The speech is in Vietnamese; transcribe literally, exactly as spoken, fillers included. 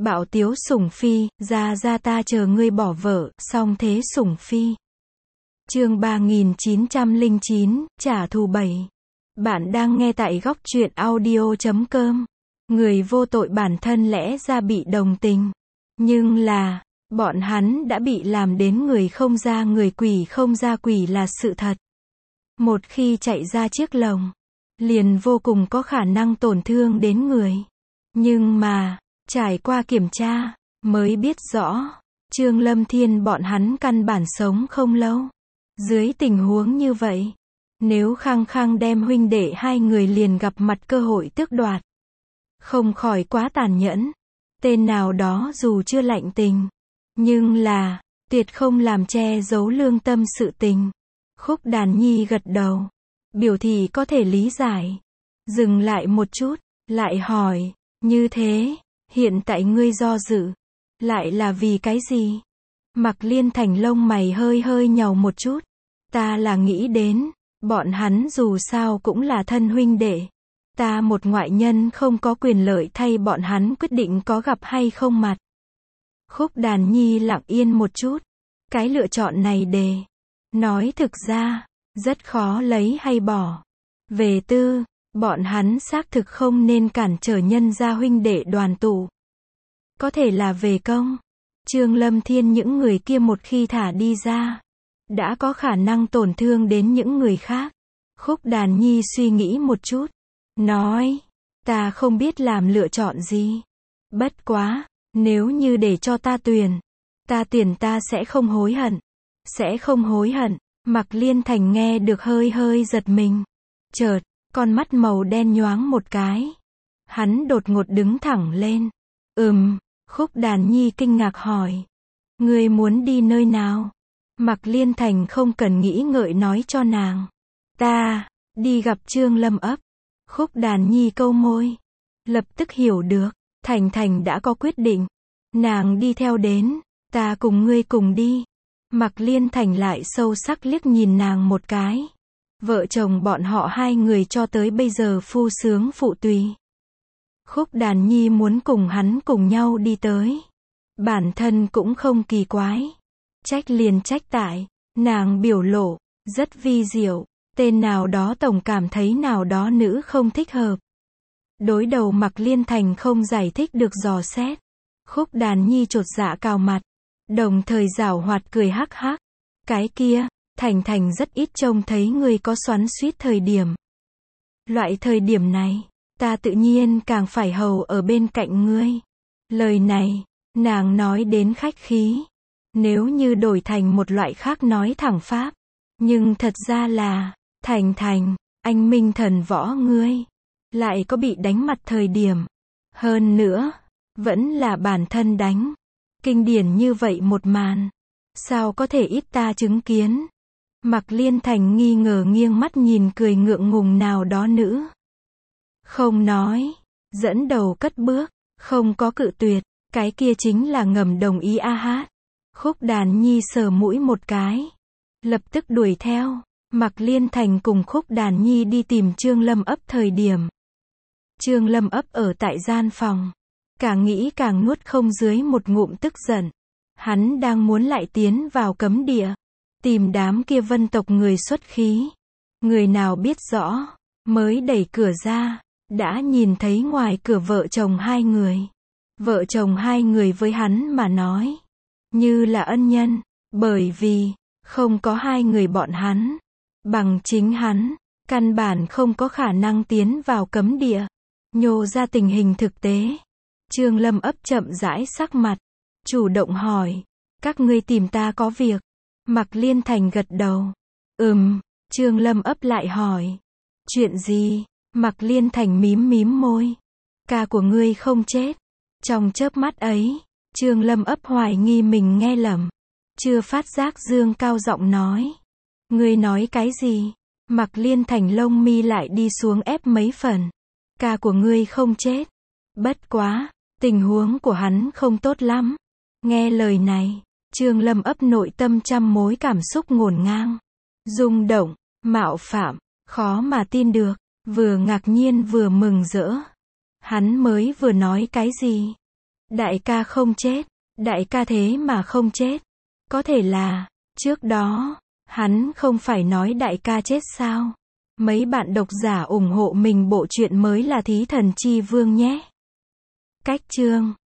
Bạo tiếu sủng phi, ra ra ta chờ ngươi bỏ vợ, song thế sủng phi. Chương ba nghìn chín trăm lẻ chín, trả thù bảy. Bạn đang nghe tại góc truyện audio chấm com. Người vô tội bản thân lẽ ra bị đồng tình. Nhưng là, bọn hắn đã bị làm đến người không ra người quỷ không ra quỷ là sự thật. Một khi chạy ra chiếc lồng, liền vô cùng có khả năng tổn thương đến người. Nhưng mà, trải qua kiểm tra, mới biết rõ, Trương Lâm Thiên bọn hắn căn bản sống không lâu. Dưới tình huống như vậy, nếu khăng khăng đem huynh đệ hai người liền gặp mặt cơ hội tước đoạt, không khỏi quá tàn nhẫn. Tên nào đó dù chưa lạnh tình, nhưng là, tuyệt không làm che giấu lương tâm sự tình. Khúc Đàn Nhi gật đầu, biểu thị có thể lý giải. Dừng lại một chút, lại hỏi, như thế, hiện tại ngươi do dự, lại là vì cái gì? Mạc Liên Thành lông mày hơi hơi nhàu một chút. Ta là nghĩ đến, bọn hắn dù sao cũng là thân huynh đệ. Ta một ngoại nhân không có quyền lợi thay bọn hắn quyết định có gặp hay không mặt. Khúc Đàn Nhi lặng yên một chút. Cái lựa chọn này đề, nói thực ra, rất khó lấy hay bỏ. Về tư, bọn hắn xác thực không nên cản trở nhân gia huynh đệ đoàn tụ. Có thể là về công, Trương Lâm Thiên những người kia một khi thả đi ra, đã có khả năng tổn thương đến những người khác. Khúc Đàn Nhi suy nghĩ một chút, nói, ta không biết làm lựa chọn gì. Bất quá, nếu như để cho ta tuyển, ta tuyển ta sẽ không hối hận. Sẽ không hối hận. Mạc Liên Thành nghe được hơi hơi giật mình. Chợt, con mắt màu đen nhoáng một cái. Hắn đột ngột đứng thẳng lên. Ừm, Khúc Đàn Nhi kinh ngạc hỏi. Ngươi muốn đi nơi nào? Mạc Liên Thành không cần nghĩ ngợi nói cho nàng. Ta, đi gặp Trương Lâm ấp. Khúc Đàn Nhi câu môi. Lập tức hiểu được, Thành Thành đã có quyết định. Nàng đi theo đến, ta cùng ngươi cùng đi. Mạc Liên Thành lại sâu sắc liếc nhìn nàng một cái. Vợ chồng bọn họ hai người cho tới bây giờ phu sướng phụ tùy. Khúc Đàn Nhi muốn cùng hắn cùng nhau đi tới. Bản thân cũng không kỳ quái. Trách liền trách tại, nàng biểu lộ, rất vi diệu. Tên nào đó tổng cảm thấy nào đó nữ không thích hợp. Đối đầu Mạc Liên Thành không giải thích được dò xét. Khúc Đàn Nhi chột dạ cào mặt. Đồng thời giảo hoạt cười hắc hắc. Cái kia, Thành Thành rất ít trông thấy ngươi có xoắn xuýt thời điểm. Loại thời điểm này, ta tự nhiên càng phải hầu ở bên cạnh ngươi. Lời này, nàng nói đến khách khí. Nếu như đổi thành một loại khác nói thẳng pháp. Nhưng thật ra là, Thành Thành, anh minh thần võ ngươi, lại có bị đánh mặt thời điểm. Hơn nữa, vẫn là bản thân đánh. Kinh điển như vậy một màn, sao có thể ít ta chứng kiến? Mạc Liên Thành nghi ngờ nghiêng mắt nhìn cười ngượng ngùng nào đó nữ. Không nói, dẫn đầu cất bước, không có cự tuyệt, cái kia chính là ngầm đồng ý a hát. Khúc Đàn Nhi sờ mũi một cái, lập tức đuổi theo. Mạc Liên Thành cùng Khúc Đàn Nhi đi tìm Trương Lâm ấp thời điểm. Trương Lâm ấp ở tại gian phòng. Càng nghĩ càng nuốt không dưới một ngụm tức giận. Hắn đang muốn lại tiến vào cấm địa. Tìm đám kia vân tộc người xuất khí. Người nào biết rõ. Mới đẩy cửa ra. Đã nhìn thấy ngoài cửa vợ chồng hai người. Vợ chồng hai người với hắn mà nói. Như là ân nhân. Bởi vì, không có hai người bọn hắn. Bằng chính hắn. Căn bản không có khả năng tiến vào cấm địa. Nhô ra tình hình thực tế. Trương Lâm ấp chậm rãi sắc mặt, chủ động hỏi, các ngươi tìm ta có việc? Mạc Liên Thành gật đầu. Ừm, Trương Lâm ấp lại hỏi, chuyện gì? Mạc Liên Thành mím mím môi. Ca của ngươi không chết. Trong chớp mắt ấy, Trương Lâm ấp hoài nghi mình nghe lầm. Chưa phát giác dương cao giọng nói. Ngươi nói cái gì? Mạc Liên Thành lông mi lại đi xuống ép mấy phần. Ca của ngươi không chết. Bất quá, tình huống của hắn không tốt lắm. Nghe lời này, Trương Lâm ấp nội tâm trăm mối cảm xúc ngổn ngang. Rung động, mạo phạm, khó mà tin được, vừa ngạc nhiên vừa mừng rỡ. Hắn mới vừa nói cái gì? Đại ca không chết. Đại ca thế mà không chết. Có thể là, trước đó, hắn không phải nói đại ca chết sao? Mấy bạn độc giả ủng hộ mình bộ truyện mới là Thí Thần Chi Vương nhé. Cách chương